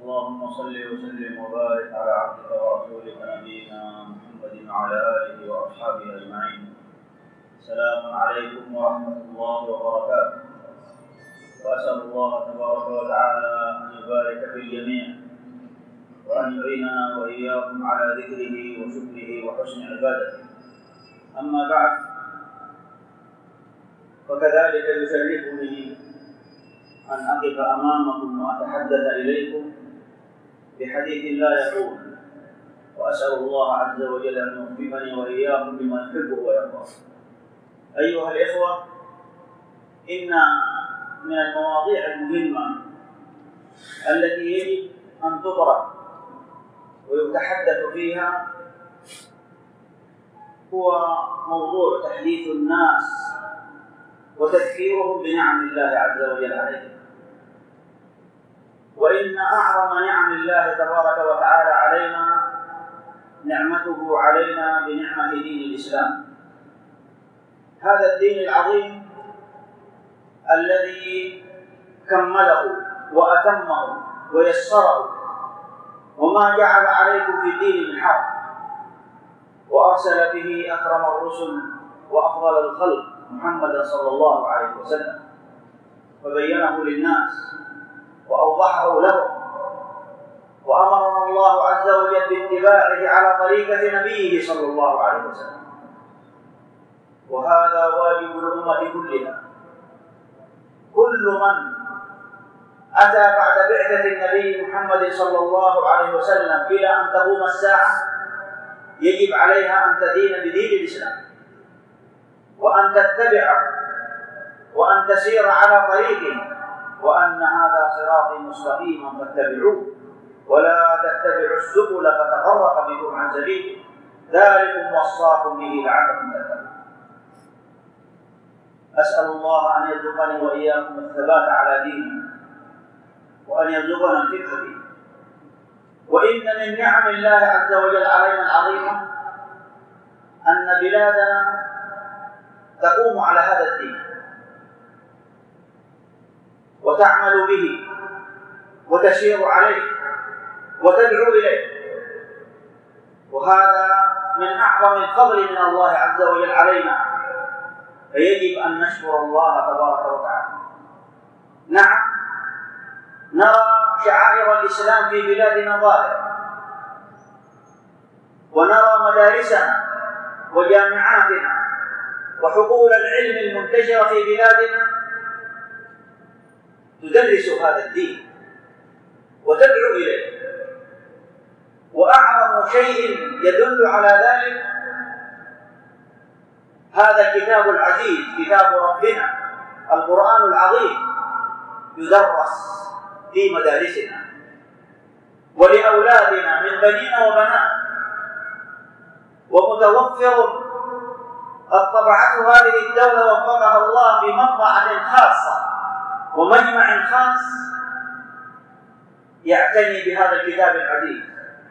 اللهم صل وسلم وبارك على عبدك ورسولك نبينا محمد وعلى آله وأصحابه أجمعين. السلام عليكم ورحمة الله وبركاته. وأسأل الله تبارك وتعالى أن يبارك في الجميع وأن يعيننا وإياكم على ذكره وشكره وحسن عبادته. أما بعد، فكذلك يشرفني أن أقف أمامكم وأتحدث إليكم بحديث لا يقول، وأسأل الله عز وجل أن يوفقني وإياكم بما يحبه ويرضاه. أيها الإخوة، إن من المواضيع المهمة التي يجب أن تطرح ويتحدث فيها هو موضوع تحديث الناس وتذكيرهم بنعم الله عز وجل عليهم. وإن أعظم نعم الله تبارك وتعالى علينا نعمته علينا بنعمة دين الإسلام، هذا الدين العظيم الذي كمله وأتمه ويسره، وما جعل عليكم في الدين من حرج، وأرسل به أكرم الرسل وأفضل الخلق محمد صلى الله عليه وسلم، فبينه للناس وأوضحه لهم، وأمرنا الله عز وجل باتباعه على طريقة نبيه صلى الله عليه وسلم، وهذا واجب الأمة كلها. كل من أتى بعد بعثة النبي محمد صلى الله عليه وسلم إلى أن تقوم الساعة يجب عليها أن تدين بدين الإسلام، وأن تتبعه، وأن تسير على طريقه، وأن هذا صراطي مستقيما فاتبعوه ولا تتبعوا السبل فتفرق بكم عن سبيله، ذلكم وصاكم به لعلكم تتقون. أسأل الله أن يرزقني وإياكم الثبات على دينه، وأن يرزقنا الفقه فيه. وإن من نعم الله عز وجل علينا العظيمة أن بلادنا تقوم على هذا الدين وتعمل به وتسير عليه وتدعو إليه، وهذا من أعظم الفضل من الله عز وجل علينا، فيجب أن نشكر الله تبارك وتعالى. نعم، نرى شعائر الإسلام في بلادنا ظاهرة، ونرى مدارسنا وجامعاتنا وحقول العلم المنتشرة في بلادنا تدرس هذا الدين وتدعو إليه. وأعظم شيء يدل على ذلك هذا الكتاب العزيز، كتاب ربنا القرآن العظيم، يدرس في مدارسنا ولأولادنا من بنين وبنات، ومتوفر قد طبعته هذه الدولة وفقها الله في مطبعة خاصة ومجمع خاص يعتني بهذا الكتاب العزيز،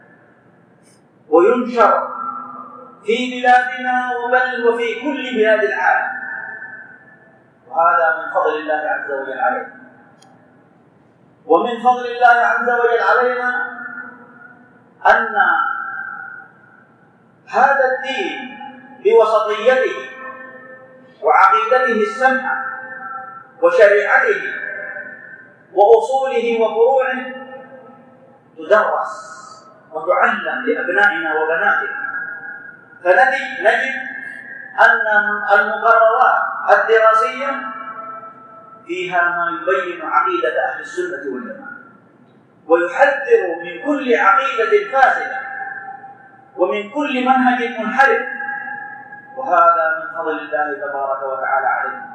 وينشر في بلادنا وبل وفي كل بلاد العالم، وهذا من فضل الله عز وجل علينا. ومن فضل الله عز وجل علينا أن هذا الدين بوسطيته وعقيدته السمحة وشريعته وأصوله وفروعه تدرس وتعلم لأبنائنا وبناتنا. فنجد أن المقررات الدراسية فيها ما يبين عقيدة أهل السنة والجماعة، ويحذر من كل عقيدة فاسدة ومن كل منهج منحرف، وهذا من فضل الله تبارك وتعالى علينا.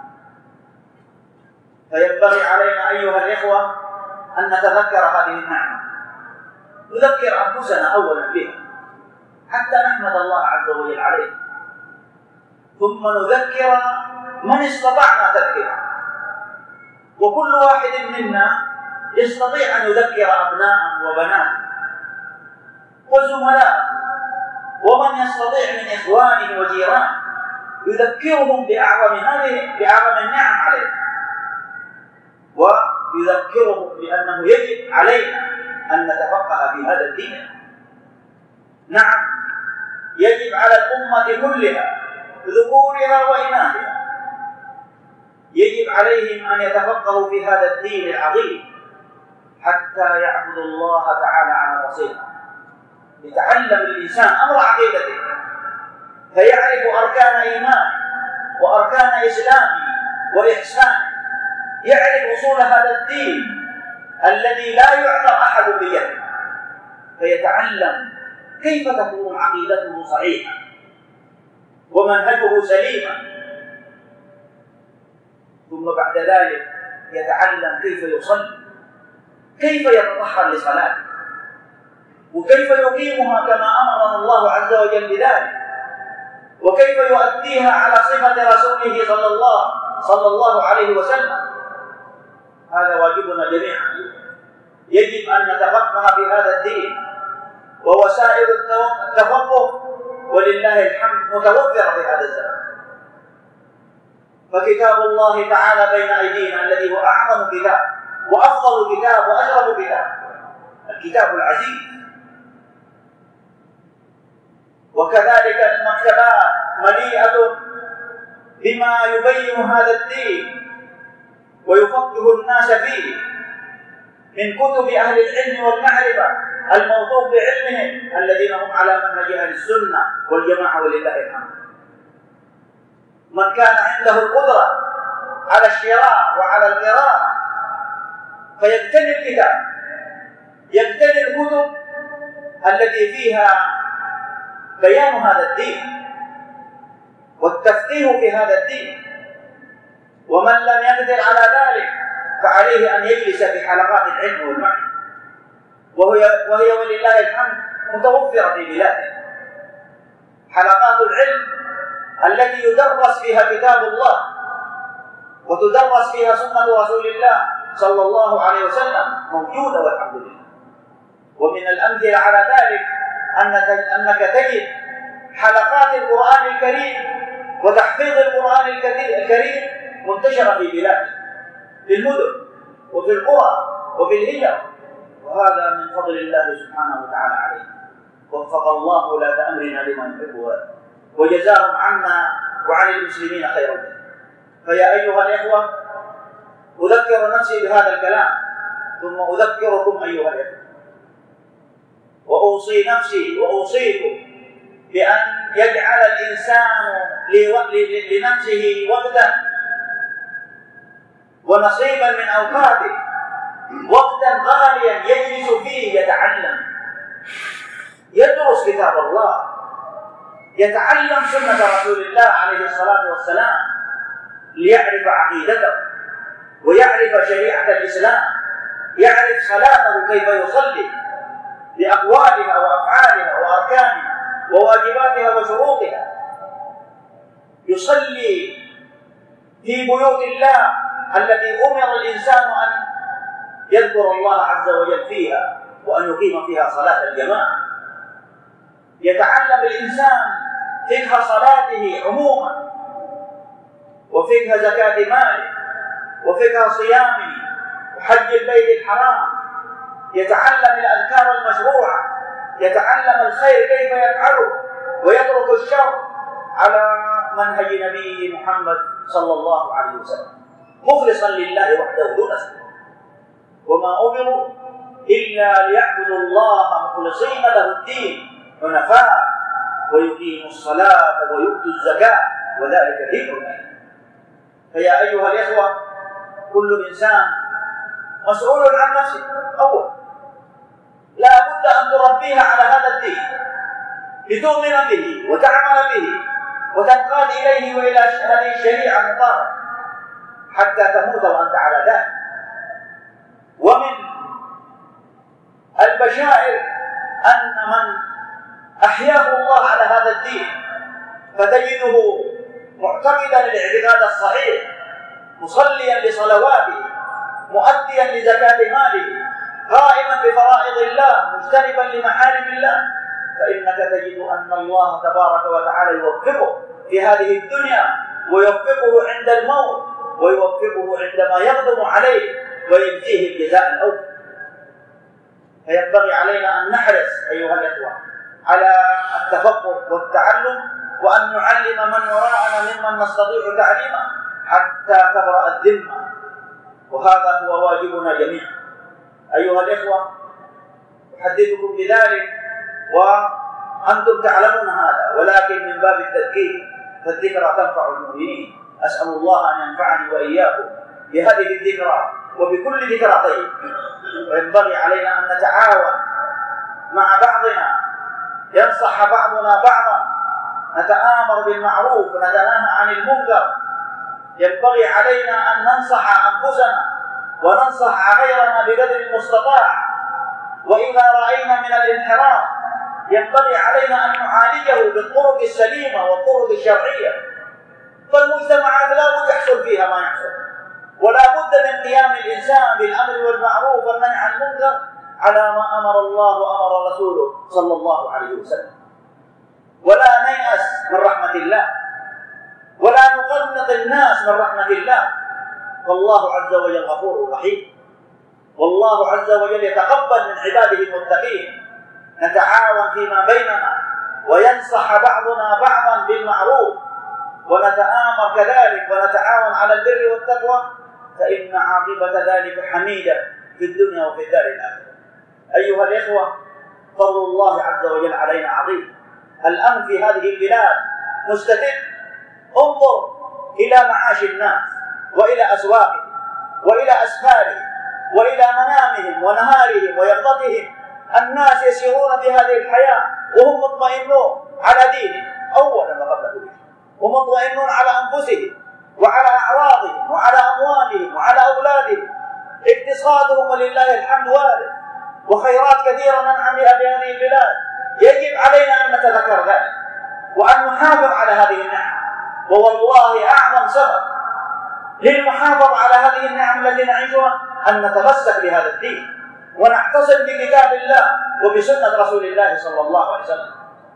فينبغي علينا أيها الإخوة أن نتذكر هذه النعمة، نذكر أنفسنا أولا بها حتى نحمد الله عز وجل عليه، ثم نذكر من استطعنا تذكيره. وكل واحد منا يستطيع أن يذكر أبناء وبنات وزملاء، ومن يستطيع من إخوانه وجيرانه يذكرهم بأعظم النعم عليه، ويذكرهم بأنه يجب علينا أن نتفقه في هذا الدين. نعم، يجب على الأمة كلها ذكورها وإناثها، يجب عليهم أن يتفقهوا في هذا الدين العظيم حتى يعبدوا الله تعالى على بصيرة. يتعلم الإنسان أمر عقيدته فيعرف أركان إيمانه وأركان إسلامه وإحسانه، يعرف أصول هذا الدين الذي لا يعطى أحد بيده، فيتعلم كيف تكون عقيدته صحيحة ومنهجه سليما، ثم بعد ذلك يتعلم كيف يصلي، كيف يتطهر لصلاته، وكيف يقيمها كما أمرنا الله عز وجل بذلك، وكيف يؤديها على صفة رسوله صلى الله عليه وسلم. هذا واجبنا جميعا. يجب أن نتفقه في هذا الدين، ووسائل التفقه ولله الحمد متوفرة في هذا الزمان. فكتاب الله تعالى بين أيدينا الذي هو أعظم كتاب وأفضل كتاب وأشرف كتاب، الكتاب العزيز. وكذلك المكتبات مليئة بما يبين هذا الدين ويفقه الناس فيه من كتب أهل العلم والمعرفة الموثوق بعلمهم الذين هم على منهج أهل السنة والجماعة ولله الحمد. من كان عنده القدرة على الشراء وعلى القراءة فيقتني الكتاب، يقتني الكتب التي فيها بيان هذا الدين والتفقيه في هذا الدين. ومن لم يقدر على ذلك فعليه أن يجلس في حلقات العلم والمعرفة، وهي ولله الحمد متوفرة في بلاده. حلقات العلم التي يدرس فيها كتاب الله وتدرس فيها سنة رسول الله صلى الله عليه وسلم موجودة والحمد لله. ومن الأمثلة على ذلك أنك تجد حلقات القرآن الكريم وتحفيظ القرآن الكريم منتشرة في بلاده، في المدن وفي القرى وفي الهجر، وهذا من فضل الله سبحانه وتعالى عليه. وفق الله ولاة أمرنا لما يحب وجزاهم عنا وعن المسلمين خيرا. فيا أيها الإخوة، أذكر نفسي بهذا الكلام ثم أذكركم أيها الإخوة، وأوصي نفسي وأوصيكم بأن يجعل الإنسان لنفسه وقتا ونصيبا من أوقاته، وقتا غاليا يجلس فيه يتعلم، يدرس كتاب الله، يتعلم سنة رسول الله عليه الصلاة والسلام ليعرف عقيدته ويعرف شريعة الإسلام، يعرف صلاته كيف يصلي بأقوالها وأفعالها وأركانها وواجباتها وشروطها، يصلي في بيوت الله التي أمر الإنسان أن يذكر الله عز وجل فيها وأن يقيم فيها صلاة الجماعة. يتعلم الإنسان فقه صلاته عموما، وفقه زكاة ماله، وفقه صيامه، وحج البيت الحرام، يتعلم الأذكار المشروعة، يتعلم الخير كيف يفعله ويترك الشر على منهج نبيه محمد صلى الله عليه وسلم، مخلصا لله وحده دون شريك. وما أمروا إلا ليعبدوا الله مخلصين له الدين حنفاء ويقيموا الصلاة ويؤتوا الزكاة وذلك دين الله. فيا أيها الإخوة، كل إنسان مسؤول عن نفسه أول، لا بد أن تربيها على هذا الدين لتؤمن به وتعمل به وتنقاد إليه وإلى هذه الشريعة المباركة حتى تموت وأنت على ذلك. ومن البشائر أن من أحياه الله على هذا الدين فتجده معتقدا الاعتقاد الصحيح، مصليا لصلواته، مؤديا لزكاة ماله، قائما بفرائض الله، مجتنبا لمحارم الله، فإنك تجد أن الله تبارك وتعالى يوفقه في هذه الدنيا ويوفقه عند الموت ويوفقه عندما يقدم عليه ويجزيه الجزاء الأوفى. فينبغي علينا أن نحرص أيها الإخوة على التفقه والتعلم، وأن نعلم من وراءنا ممن نستطيع تعليمه حتى تبرأ الذمة، وهذا هو واجبنا جميعا. أيها الإخوة، أحدثكم بذلك وأنتم تعلمون هذا، ولكن من باب التذكير، فالذكرى تنفع المؤمنين. أسأل الله أن ينفعني وإياكم بهذه الذكرى وبكل ذكرى طيب. وينبغي علينا أن نتعاون مع بعضنا، ينصح بعضنا بعضا، نتآمر بالمعروف ونتناهى عن المنكر. ينبغي علينا أن ننصح أنفسنا وننصح غيرنا بقدر المستطاع، وإذا رأينا من الانحراف ينبغي علينا أن نعالجه بالطرق السليمة والطرق الشرعية. فالمجتمعات لا بد يحصل فيها ما يحصل، ولا بد من قيام الإنسان بالأمر والمعروف والنهي عن المنكر على ما أمر الله وأمر رسوله صلى الله عليه وسلم. ولا نيأس من رحمة الله، ولا نقنط الناس من رحمة الله، والله عز وجل غفور رحيم، والله عز وجل يتقبل من عباده المتقين. نتعاون فيما بيننا، وينصح بعضنا بعضا بالمعروف، ونتآمر كذلك، ونتعاون على البر والتقوى، فإن عاقبة ذلك حميدة في الدنيا وفي الدار الآخرة. أيها الإخوة، فضل الله عز وجل علينا عظيم. الأمن في هذه البلاد مستتب. انظر إلى معاش الناس، وإلى أسواقهم، وإلى أسفارهم، وإلى منامهم ونهارهم ويقظتهم. الناس يسيرون في هذه الحياة وهم مطمئنون على دينهم أولا وقبل كل شيء، ومطمئنون على أنفسهم وعلى أعراضهم وعلى أموالهم وعلى أولادهم. اقتصادهم ولله الحمد وارد، وخيرات كثيرة ننعم بها في هذه البلاد. يجب علينا أن نتذكر ذلك وأن نحافظ على هذه النعم. ووالله أعظم سبب للمحافظة على هذه النعم التي نعيشها أن نتمسك بهذا الدين، ونعتصم بكتاب الله وبسنة رسول الله صلى الله عليه وسلم،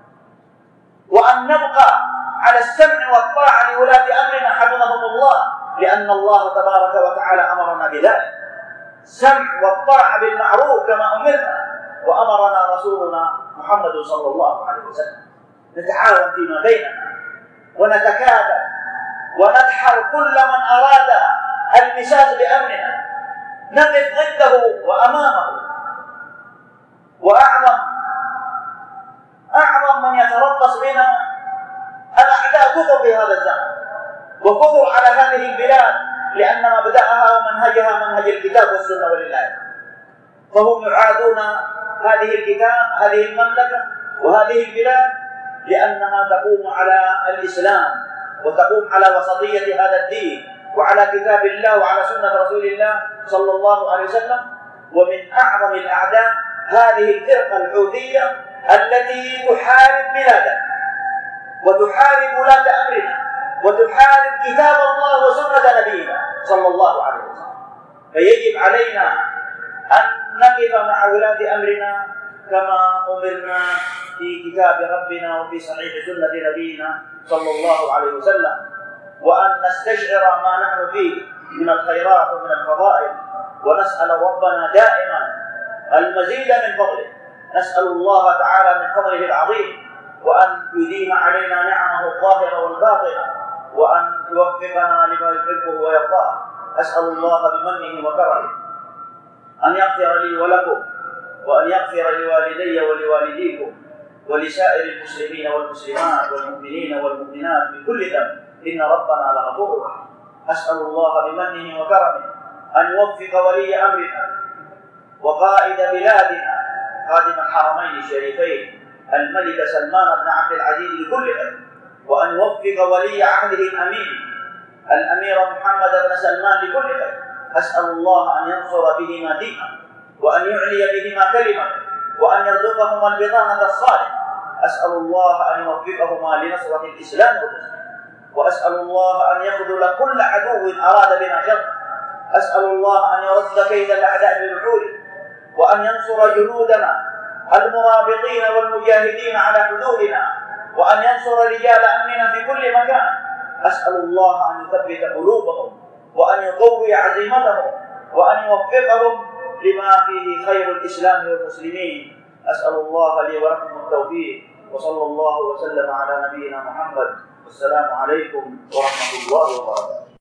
وأن نبقى على السمع والطاعة لولاة أمرنا حفظهم الله، لأن الله تبارك وتعالى أمرنا بذلك. السمع والطاعة بالمعروف كما أمرنا وأمرنا رسولنا محمد صلى الله عليه وسلم. نتعاون فيما بيننا، ونتكاتف، وندحر كل من أراد المساس بأمرنا، نقف ضده وأمامه. وأعظم من يتربص بنا الأعداء كثر في هذا الزمن، وكثر على هذه البلاد، لأن مبدأها ومنهجها منهج الكتاب والسنة ولله. فهم يعادون هذه المملكة وهذه البلاد، لأنها تقوم على الإسلام، وتقوم على وسطية هذا الدين، وعلى كتاب الله وعلى سنة رسول الله صلى الله عليه وسلم. ومن أعظم الأعداء هذه الفرقة الحوثية التي تحارب بلادنا، وتحارب ولاة أمرنا، وتحارب كتاب الله وسنة نبينا صلى الله عليه وسلم. فيجب علينا أن نقف مع ولاة أمرنا كما أمرنا في كتاب ربنا وفي صحيح سنة نبينا صلى الله عليه وسلم، وأن نستشعر ما نحن فيه من الخيرات ومن الفضائل، ونسأل ربنا دائما المزيد من فضله. نسأل الله تعالى من فضله العظيم وأن يديم علينا نعمه الظاهرة والباطنة، وأن يوفقنا لما يحبه ويرضاه. أسأل الله بمنه وكرمه أن يغفر لي ولكم، وأن يغفر لوالدي ولوالديكم ولسائر المسلمين والمسلمات والمؤمنين والمؤمنات من كل ذنب، إن ربنا لغفور رحيم. أسأل الله بمنه وكرمه أن يوفق ولي أمرنا وقائد بلادنا خادم الحرمين الشريفين الملك سلمان بن عبد العزيز لكل خير، وأن يوفق ولي عهده الأمير محمد بن سلمان لكل خير. أسأل الله أن ينصر بهما دينه، وأن يعلي بهما كلمة، وأن يرزقهما البطانة الصالحة. أسأل الله أن يوفقهما لنصرة الإسلام والمسلمين، وأسأل الله أن يخذل كل عدو أراد بنا شر. أسأل الله أن يرد كيد الأعداء بنحوره، وأن ينصر جنودنا المرابطين والمجاهدين على حدودنا، وأن ينصر رجال أمننا في كل مكان. أسأل الله أن يثبت قلوبهم، وأن يقوي عزيمتهم، وأن يوفقهم لما فيه خير الإسلام والمسلمين. أسأل الله لي ولكم التوفيق، وصلى الله وسلم على نبينا محمد. والسلام عليكم ورحمة الله وبركاته.